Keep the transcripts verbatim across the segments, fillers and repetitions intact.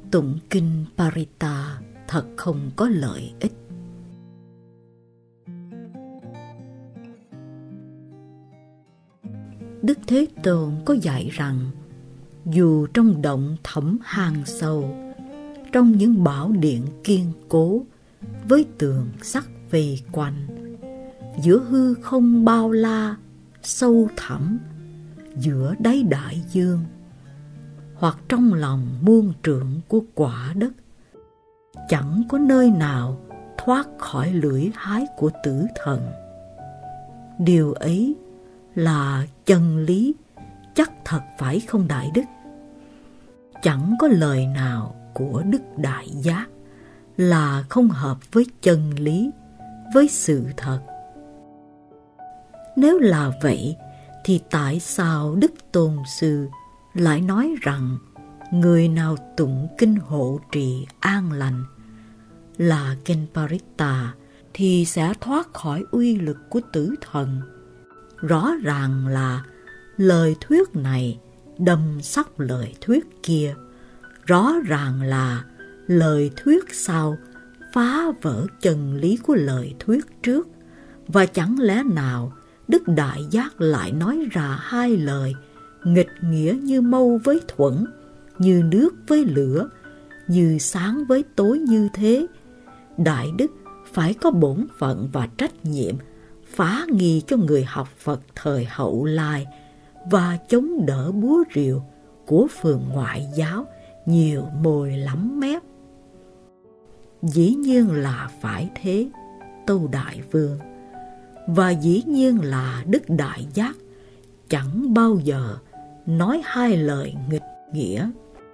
Tụng kinh Parita thật không có lợi ích. Đức Thế Tôn có dạy rằng dù trong động thẳm hang sâu, trong những bảo điện kiên cố với tường sắt vây quanh, giữa hư không bao la sâu thẳm, giữa đáy đại dương, hoặc trong lòng muôn trượng của quả đất, chẳng có nơi nào thoát khỏi lưỡi hái của tử thần. Điều ấy là chân lý chắc thật phải không Đại Đức? Chẳng có lời nào của Đức Đại Giác là không hợp với chân lý, với sự thật. Nếu là vậy, thì tại sao Đức Tôn Sư lại nói rằng người nào tụng kinh hộ trì an lành là kinh Parita thì sẽ thoát khỏi uy lực của tử thần? Rõ ràng là lời thuyết này đâm sóc lời thuyết kia, rõ ràng là lời thuyết sau phá vỡ chân lý của lời thuyết trước. Và chẳng lẽ nào Đức Đại Giác lại nói ra hai lời nghịch nghĩa như mâu với thuẫn, như nước với lửa, như sáng với tối như thế? Đại Đức phải có bổn phận và trách nhiệm phá nghi cho người học Phật thời hậu lai và chống đỡ búa rìu của phường ngoại giáo nhiều mồi lắm mép. Dĩ nhiên là phải thế, Tâu Đại Vương, và dĩ nhiên là Đức Đại Giác chẳng bao giờ nói hai lời nghịch nghĩa.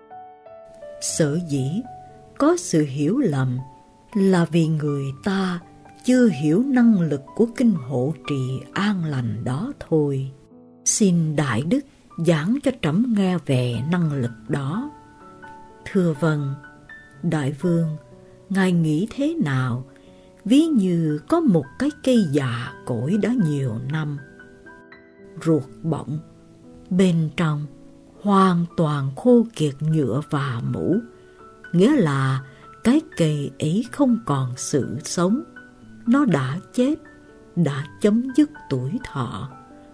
Sở dĩ có sự hiểu lầm là vì người ta chưa hiểu năng lực của kinh hộ trì an lành đó thôi. Xin Đại Đức giảng cho trẫm nghe về năng lực đó. Thưa vâng, Đại Vương, Ngài nghĩ thế nào? Ví như có một cái cây già cỗi đã nhiều năm, ruột bọng, bên trong hoàn toàn khô kiệt nhựa và mũ, nghĩa là cái cây ấy không còn sự sống, nó đã chết, đã chấm dứt tuổi thọ.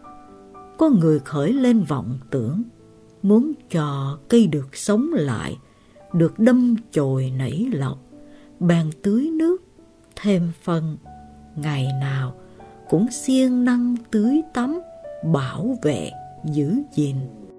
Có người khởi lên vọng tưởng, muốn cho cây được sống lại, được đâm chồi nảy lộc, bèn tưới nước, thêm phân, ngày nào cũng siêng năng tưới tắm, bảo vệ, giữ gìn.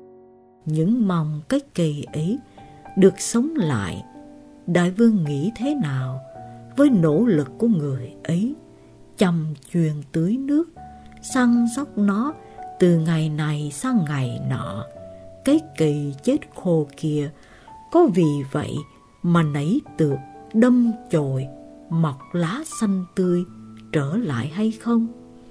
Những mong cái cây ấy được sống lại. Đại Vương nghĩ thế nào với nỗ lực của người ấy, chăm chuyên tưới nước, săn sóc nó từ ngày này sang ngày nọ? Cái cây chết khô kia có vì vậy mà nảy tược, đâm chồi, mọc lá xanh tươi trở lại hay không?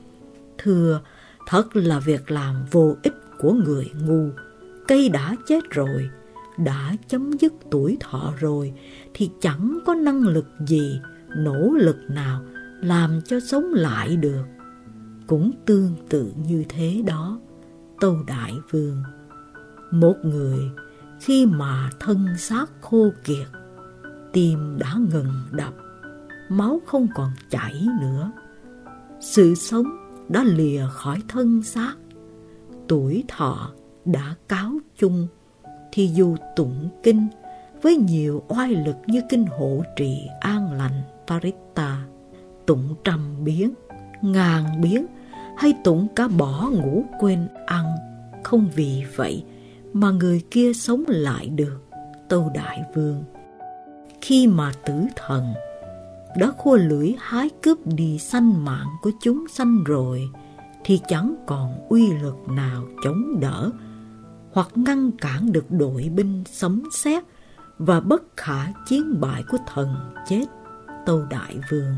Thưa, thật là việc làm vô ích của người ngu. Cây đã chết rồi, đã chấm dứt tuổi thọ rồi, thì chẳng có năng lực gì, nỗ lực nào làm cho sống lại được. Cũng tương tự như thế đó, Tâu Đại Vương. Một người khi mà thân xác khô kiệt, tim đã ngừng đập, máu không còn chảy nữa, sự sống đã lìa khỏi thân xác, tuổi thọ đã cáo chung, thì dù tụng kinh với nhiều oai lực như kinh hộ trì an lành Parita, tụng trăm biến, ngàn biến, hay tụng cả bỏ ngủ quên ăn, không vì vậy mà người kia sống lại được, Tâu Đại Vương. Khi mà tử thần đã khua lưỡi hái cướp đi sanh mạng của chúng sanh rồi, thì chẳng còn uy lực nào chống đỡ hoặc ngăn cản được đội binh sấm sét và bất khả chiến bại của thần chết, Tâu Đại Vương.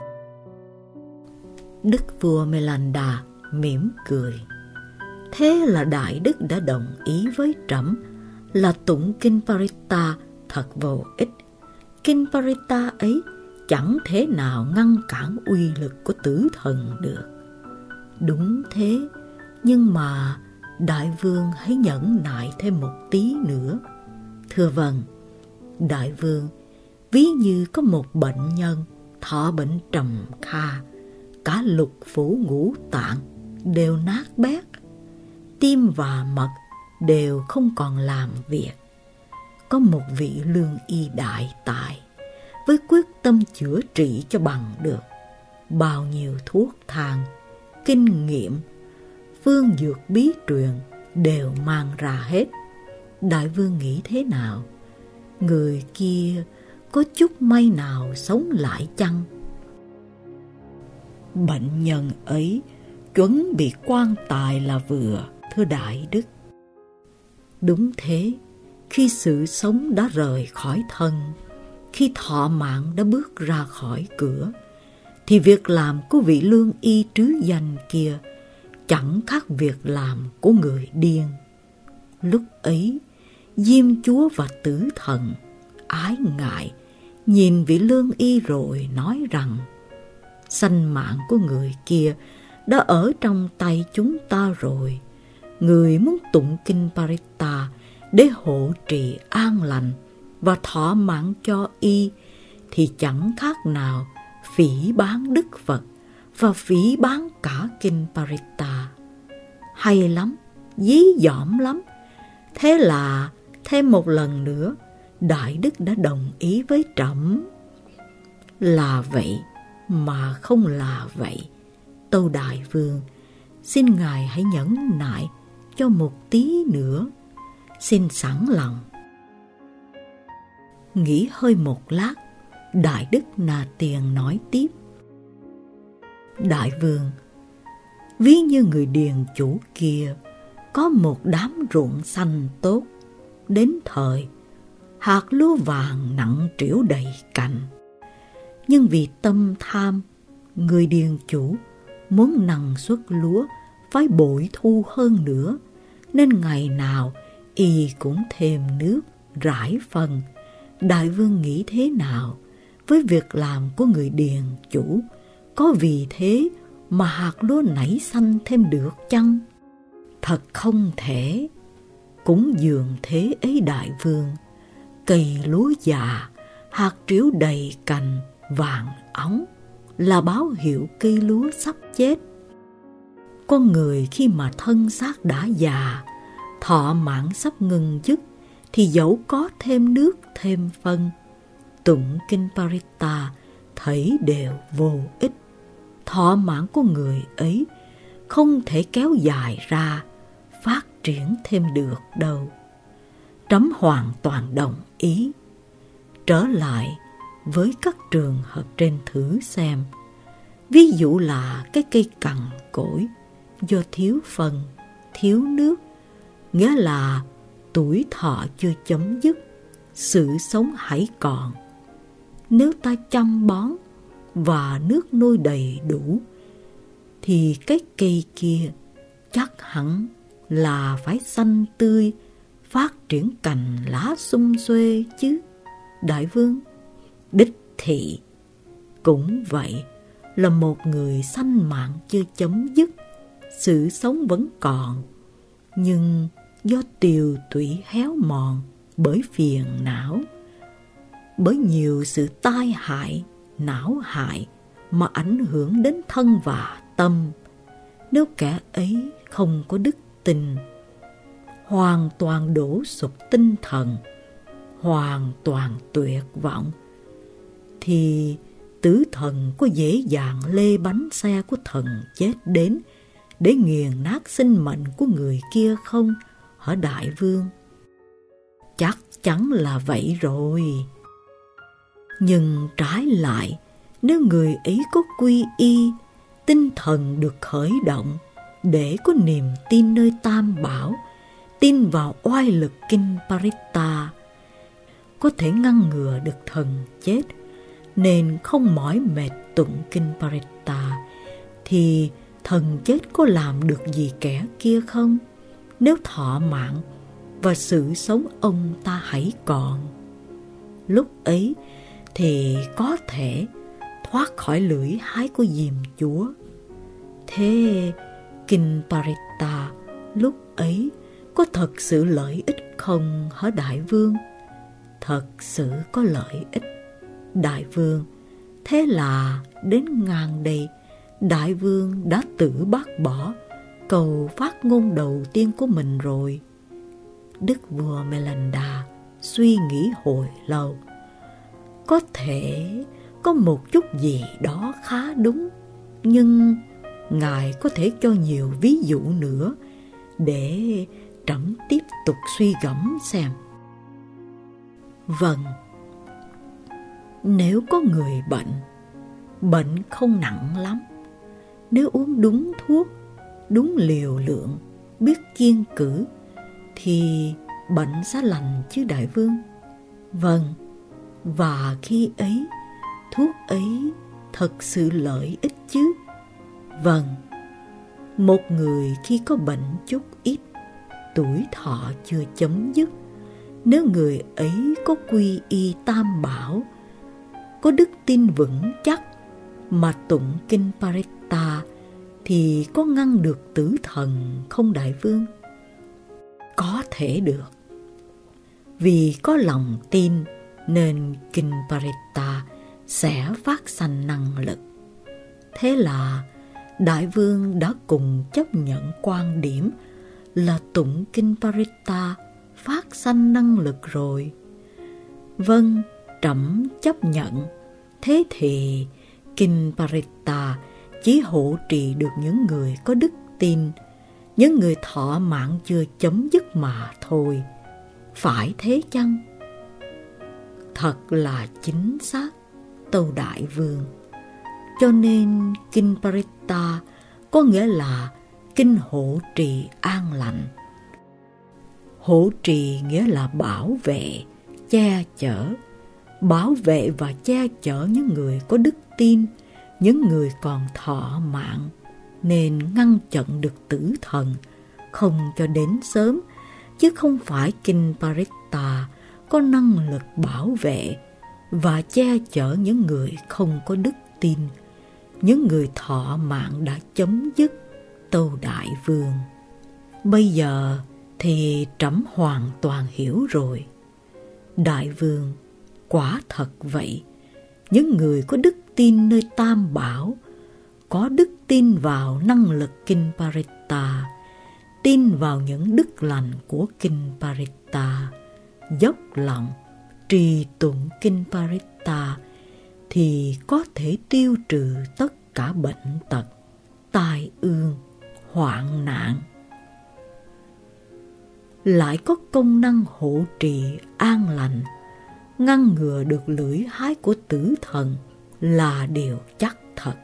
Đức vua Melanda mỉm cười. Thế là Đại Đức đã đồng ý với trẫm là tụng kinh Parita thật vô ích. Kinh Parita ấy chẳng thể nào ngăn cản uy lực của tử thần được. Đúng thế, nhưng mà Đại Vương hãy nhẫn nại thêm một tí nữa. Thưa vâng, Đại vương, ví như có một bệnh nhân thọ bệnh trầm kha, cả lục phủ ngũ tạng đều nát bét, tim và mật đều không còn làm việc. Có một vị lương y đại tài với quyết tâm chữa trị cho bằng được. Bao nhiêu thuốc thang, kinh nghiệm, phương dược bí truyền đều mang ra hết. Đại vương nghĩ thế nào? Người kia có chút may nào sống lại chăng? Bệnh nhân ấy chuẩn bị quan tài là vừa, thưa đại đức. Đúng thế, khi sự sống đã rời khỏi thân, khi thọ mạng đã bước ra khỏi cửa, thì việc làm của vị lương y trứ danh kia chẳng khác việc làm của người điên. Lúc ấy, Diêm Chúa và Tử Thần ái ngại nhìn vị lương y rồi nói rằng: sanh mạng của người kia đã ở trong tay chúng ta rồi. Người muốn tụng kinh Paritta để hộ trì an lành và thọ mạng cho y thì chẳng khác nào phỉ báng Đức Phật và phỉ báng cả kinh Paritta. Hay lắm, dí dỏm lắm. Thế là thêm một lần nữa Đại Đức đã đồng ý với trẫm. Là vậy mà không là vậy, tâu Đại Vương, xin Ngài hãy nhẫn nại cho một tí nữa, xin sẵn lòng. Nghĩ hơi một lát, Đại Đức Na Tiền nói tiếp: Đại Vương, ví như người điền chủ kia có một đám ruộng xanh tốt, đến thời hạt lúa vàng nặng trĩu đầy cành. Nhưng vì tâm tham, người điền chủ muốn năng suất lúa phải bội thu hơn nữa, nên ngày nào y cũng thêm nước, rải phân. Đại Vương nghĩ thế nào với việc làm của người điền chủ? Có vì thế mà hạt lúa nảy xanh thêm được chăng? Thật không thể. Cũng dường thế ấy Đại Vương, cây lúa già, hạt trĩu đầy cành vàng óng là báo hiệu cây lúa sắp chết. Con người khi mà thân xác đã già, thọ mạng sắp ngừng dứt, thì dẫu có thêm nước thêm phân, tụng kinh Paritta thấy đều vô ích. Thọ mạng của người ấy không thể kéo dài ra, phát triển thêm được đâu. Trẫm hoàn toàn đồng ý. Trở lại với các trường hợp trên thử xem. Ví dụ là cái cây cằn cỗi do thiếu phân, thiếu nước, nghĩa là tuổi thọ chưa chấm dứt, sự sống hãy còn. Nếu ta chăm bón và nước nuôi đầy đủ, thì cái cây kia chắc hẳn là phải xanh tươi, phát triển cành lá sum xuê chứ. Đại Vương, đích thị cũng vậy, là một người sanh mạng chưa chấm dứt, sự sống vẫn còn, nhưng do tiều tụy héo mòn bởi phiền não, bởi nhiều sự tai hại, não hại mà ảnh hưởng đến thân và tâm. Nếu kẻ ấy không có đức tin, hoàn toàn đổ sụp tinh thần, hoàn toàn tuyệt vọng, thì tử thần có dễ dàng lê bánh xe của thần chết đến để nghiền nát sinh mệnh của người kia không, hả Đại Vương? Chắc chắn là vậy rồi. Nhưng trái lại, nếu người ấy có quy y, tinh thần được khởi động để có niềm tin nơi Tam Bảo, tin vào oai lực kinh Paritta, có thể ngăn ngừa được thần chết, nên không mỏi mệt tụng kinh Paritta, thì thần chết có làm được gì kẻ kia không? Nếu thọ mạng và sự sống ông ta hãy còn, lúc ấy thì có thể thoát khỏi lưỡi hái của Diêm Chúa. Thế kinh Paritta lúc ấy có thật sự lợi ích không hả Đại Vương? thật sự có lợi ích. Đại vương, thế là đến ngang đây, đại vương đã tự bác bỏ câu phát ngôn đầu tiên của mình rồi. Đức vua Melanda suy nghĩ hồi lâu. Có thể có một chút gì đó khá đúng, nhưng ngài có thể cho nhiều ví dụ nữa để trẫm tiếp tục suy gẫm xem. Vâng, nếu có người bệnh, bệnh không nặng lắm, nếu uống đúng thuốc, đúng liều lượng, biết kiêng cữ, thì bệnh sẽ lành chứ đại vương. Vâng, và khi ấy, thuốc ấy thật sự lợi ích chứ. Vâng, một người khi có bệnh chút ít, tuổi thọ chưa chấm dứt, nếu người ấy có quy y tam bảo, có đức tin vững chắc mà tụng kinh Parita, thì có ngăn được tử thần không đại vương? Có thể được. Vì có lòng tin nên kinh Parita sẽ phát sanh năng lực. Thế là đại vương đã cùng chấp nhận quan điểm là tụng kinh Parita phát sanh năng lực rồi. Vâng, trẫm chấp nhận. Thế thì kinh Parita chỉ hộ trì được những người có đức tin, những người thọ mạng chưa chấm dứt mà thôi. Phải thế chăng? Thật là chính xác, tâu đại vương. Cho nên kinh Parita có nghĩa là kinh hộ trì an lành. Hộ trì nghĩa là bảo vệ, che chở. Bảo vệ và che chở những người có đức tin, những người còn thọ mạng, nên ngăn chặn được tử thần không cho đến sớm, chứ không phải kinh Parita có năng lực bảo vệ và che chở những người không có đức tin, những người thọ mạng đã chấm dứt, tâu đại vương. Bây giờ thì trẫm hoàn toàn hiểu rồi. Đại vương, quả thật vậy, những người có đức tin nơi tam bảo, có đức tin vào năng lực kinh Parita, tin vào những đức lành của kinh Parita, dốc lòng trì tụng kinh Parita, thì có thể tiêu trừ tất cả bệnh tật, tai ương, hoạn nạn. Lại có công năng hộ trì an lành, ngăn ngừa được lưỡi hái của tử thần là điều chắc thật.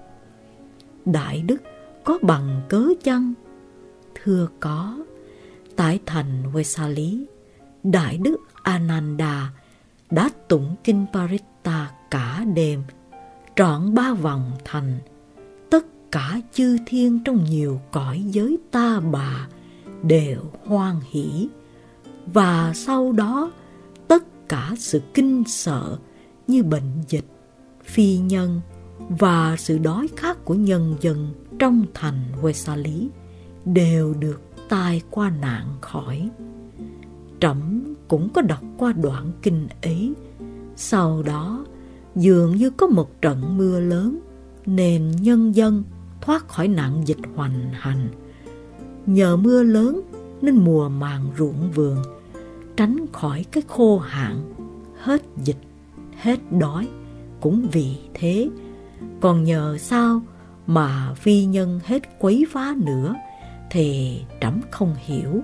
Đại đức có bằng cớ chăng? Thưa có. Tại thành Vesali, Đại đức Ananda đã tụng kinh Parita cả đêm, trọn ba vòng thành. Tất cả chư thiên trong nhiều cõi giới ta bà đều hoan hỷ, và sau đó tất cả sự kinh sợ như bệnh dịch, phi nhân và sự đói khát của nhân dân trong thành Vesali đều được tai qua nạn khỏi. Trẫm cũng có đọc qua đoạn kinh ấy. Sau đó dường như có một trận mưa lớn, nên nhân dân thoát khỏi nạn dịch hoành hành. Nhờ mưa lớn nên mùa màng ruộng vườn, tránh khỏi cái khô hạn, hết dịch, hết đói cũng vì thế. Còn nhờ sao mà phi nhân hết quấy phá nữa thì trẫm không hiểu.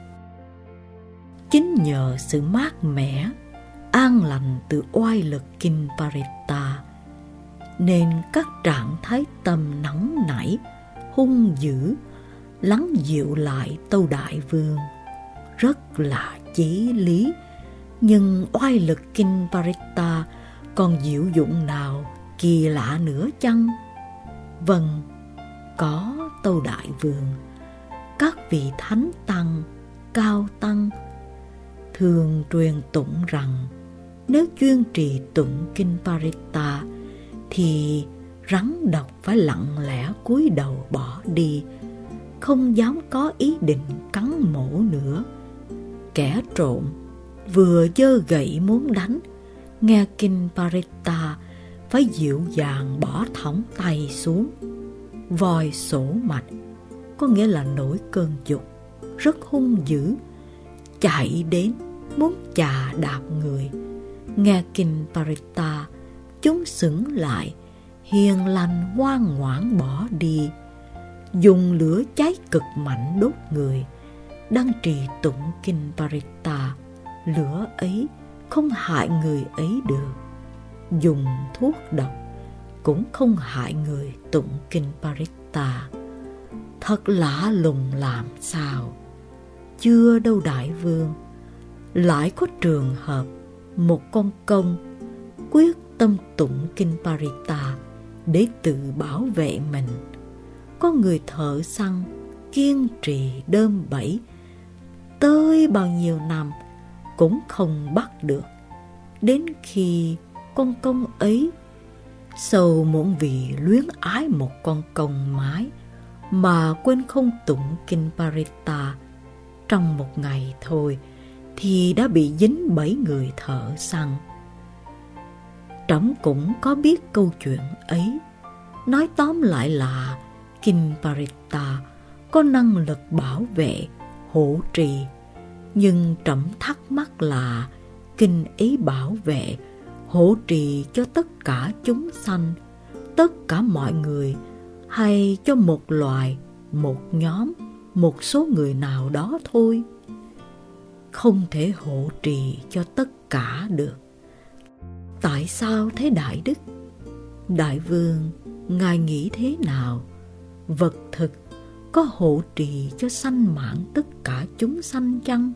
Chính nhờ sự mát mẻ, an lành từ oai lực kinh Parita, nên các trạng thái tâm nóng nảy, hung dữ lắng dịu lại, tâu đại vương. Rất là chí lý, nhưng oai lực kinh Parita còn diệu dụng nào kỳ lạ nữa chăng? Vâng, có, tâu đại vương. Các vị thánh tăng, cao tăng thường truyền tụng rằng nếu chuyên trì tụng kinh Parita thì rắn độc phải lặng lẽ cúi đầu bỏ đi, không dám có ý định cắn mổ nữa. Kẻ trộm, vừa giơ gậy muốn đánh, nghe Kinparita phải dịu dàng bỏ thõng tay xuống. Voi sổ mạch, có nghĩa là nổi cơn dục, rất hung dữ, chạy đến muốn chà đạp người. Nghe Kinparita, chúng sững lại, hiền lành ngoan ngoãn bỏ đi. Dùng lửa cháy cực mạnh đốt người. Đang trì tụng Kinparita, lửa ấy không hại người ấy được. Dùng thuốc độc cũng không hại người tụng Kinparita. Thật lạ lùng làm sao. Chưa đâu đại vương, lại có trường hợp một con công quyết tâm tụng Kinparita để tự bảo vệ mình. Có người thợ săn kiên trì đơm bẫy tới bao nhiêu năm cũng không bắt được. Đến khi con công ấy sầu muộn vì luyến ái một con công mái mà quên không tụng Kinparita, trong một ngày thôi thì đã bị dính bẫy người thợ săn. Trẫm cũng có biết câu chuyện ấy. Nói tóm lại là Kinparita có năng lực bảo vệ, hộ trì. Nhưng trẫm thắc mắc là kinh ấy bảo vệ, hộ trì cho tất cả chúng sanh, tất cả mọi người, hay cho một loài, một nhóm, một số người nào đó thôi? Không thể hộ trì cho tất cả được. Tại sao thế đại đức? Đại vương, ngài nghĩ thế nào? Vật thực có hộ trì cho sanh mạng tất cả chúng sanh chăng?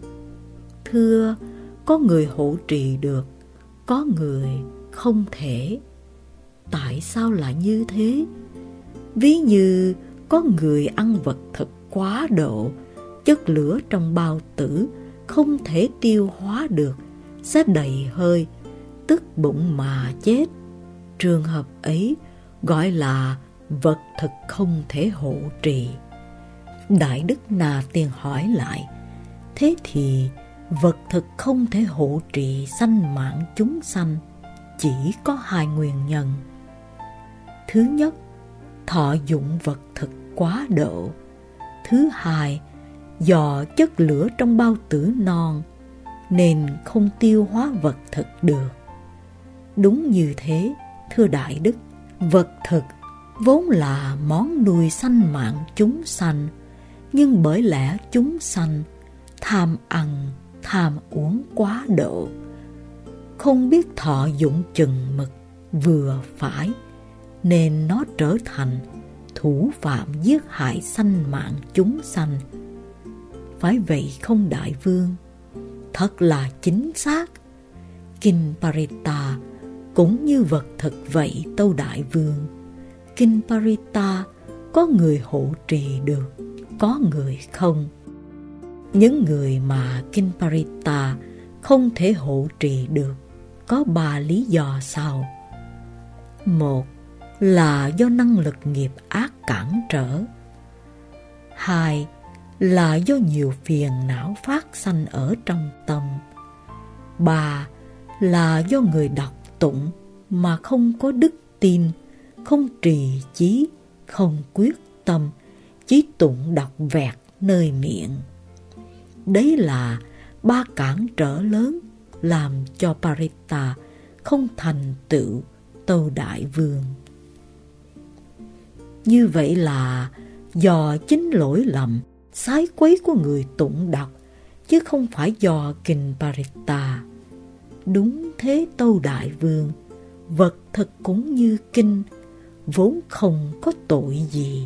Thưa, có người hộ trì được, có người không thể. Tại sao lại như thế? Ví như có người ăn vật thực quá độ, chất lửa trong bao tử không thể tiêu hóa được, sẽ đầy hơi, tức bụng mà chết. Trường hợp ấy gọi là vật thực không thể hộ trì. Đại đức Na Tiên hỏi lại, thế thì vật thực không thể hộ trì sanh mạng chúng sanh chỉ có hai nguyên nhân. Thứ nhất, thọ dụng vật thực quá độ. Thứ hai, do chất lửa trong bao tử non nên không tiêu hóa vật thực được. Đúng như thế, thưa đại đức, vật thực vốn là món nuôi sanh mạng chúng sanh, nhưng bởi lẽ chúng sanh tham ăn, tham uống quá độ, không biết thọ dụng chừng mực vừa phải, nên nó trở thành thủ phạm giết hại sanh mạng chúng sanh. Phải vậy không đại vương? Thật là chính xác. Kinparita cũng như vật thực vậy tâu đại vương. Kinparita có người hộ trì được, có người không. Những người mà Kinparita không thể hộ trì được có ba lý do sau. Một là do năng lực nghiệp ác cản trở. Hai là do nhiều phiền não phát sanh ở trong tâm. Ba là do người đọc tụng mà không có đức tin, không trì chí, không quyết tâm, chỉ tụng đọc vẹt nơi miệng. Đấy là ba cản trở lớn làm cho Parita không thành tựu tâu đại vương. Như vậy là do chính lỗi lầm, sái quấy của người tụng đọc, chứ không phải do Kinparita. Đúng thế tâu đại vương, vật thực cũng như kinh, vốn không có tội gì.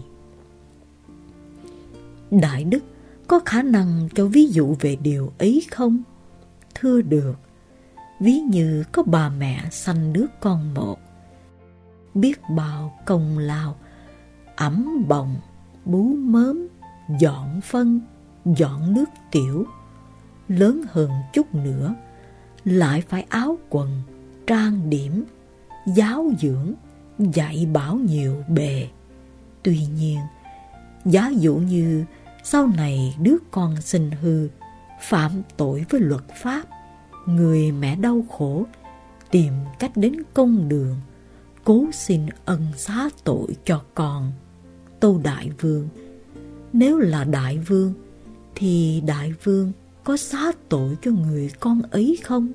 Đại đức có khả năng cho ví dụ về điều ấy không? Thưa được. Ví như có bà mẹ sanh đứa con một, biết bao công lao, ẵm bồng, bú mớm, dọn phân, dọn nước tiểu. Lớn hơn chút nữa, lại phải áo quần, trang điểm, giáo dưỡng, dạy bảo nhiều bề. Tuy nhiên, giả dụ như sau này đứa con sinh hư, phạm tội với luật pháp, người mẹ đau khổ tìm cách đến công đường, cố xin ân xá tội cho con. Tâu đại vương, nếu là đại vương, thì đại vương có xá tội cho người con ấy không?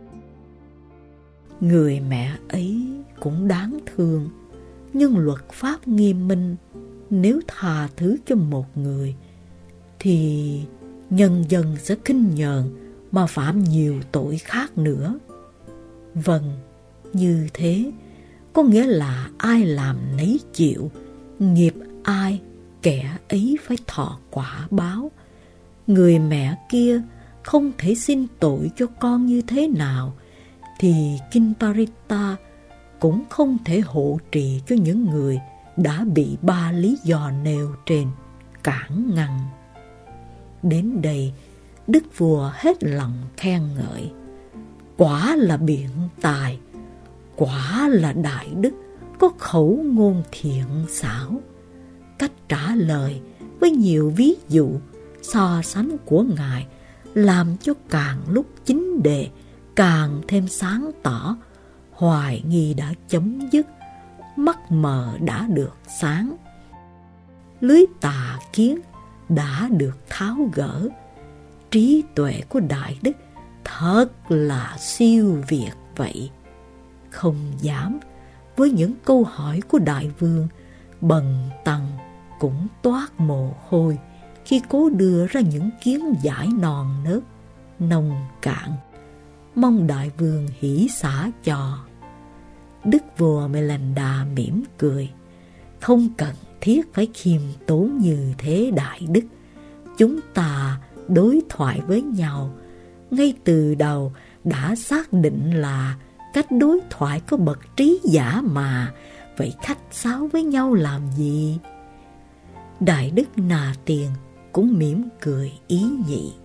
Người mẹ ấy cũng đáng thương, nhưng luật pháp nghiêm minh, nếu tha thứ cho một người, thì nhân dân sẽ khinh nhờn mà phạm nhiều tội khác nữa. Vâng, như thế có nghĩa là ai làm nấy chịu, nghiệp ai kẻ ấy phải thọ quả báo. Người mẹ kia không thể xin tội cho con như thế nào, thì Kinh Parita cũng không thể hộ trì cho những người đã bị ba lý do nêu trên cản ngăn. Đến đây, đức vua hết lòng khen ngợi. Quả là biện tài, quả là đại đức, có khẩu ngôn thiện xảo. Cách trả lời với nhiều ví dụ so sánh của ngài làm cho càng lúc chính đề càng thêm sáng tỏ. Hoài nghi đã chấm dứt, mắt mờ đã được sáng, lưới tà kiến đã được tháo gỡ. Trí tuệ của đại đức thật là siêu việt vậy. Không dám, với những câu hỏi của đại vương, Bần Tăng cũng toát mồ hôi khi cố đưa ra những kiến giải non nớt, nông cạn. Mong đại vương hỷ xả cho. Đức vua Melanda mỉm cười. Không cần thiết phải khiêm tốn như thế đại đức. Chúng ta đối thoại với nhau ngay từ đầu đã xác định là cách đối thoại có bậc trí giả mà, vậy khách sáo với nhau làm gì? Đại đức Na Tiên cũng mỉm cười ý nhị.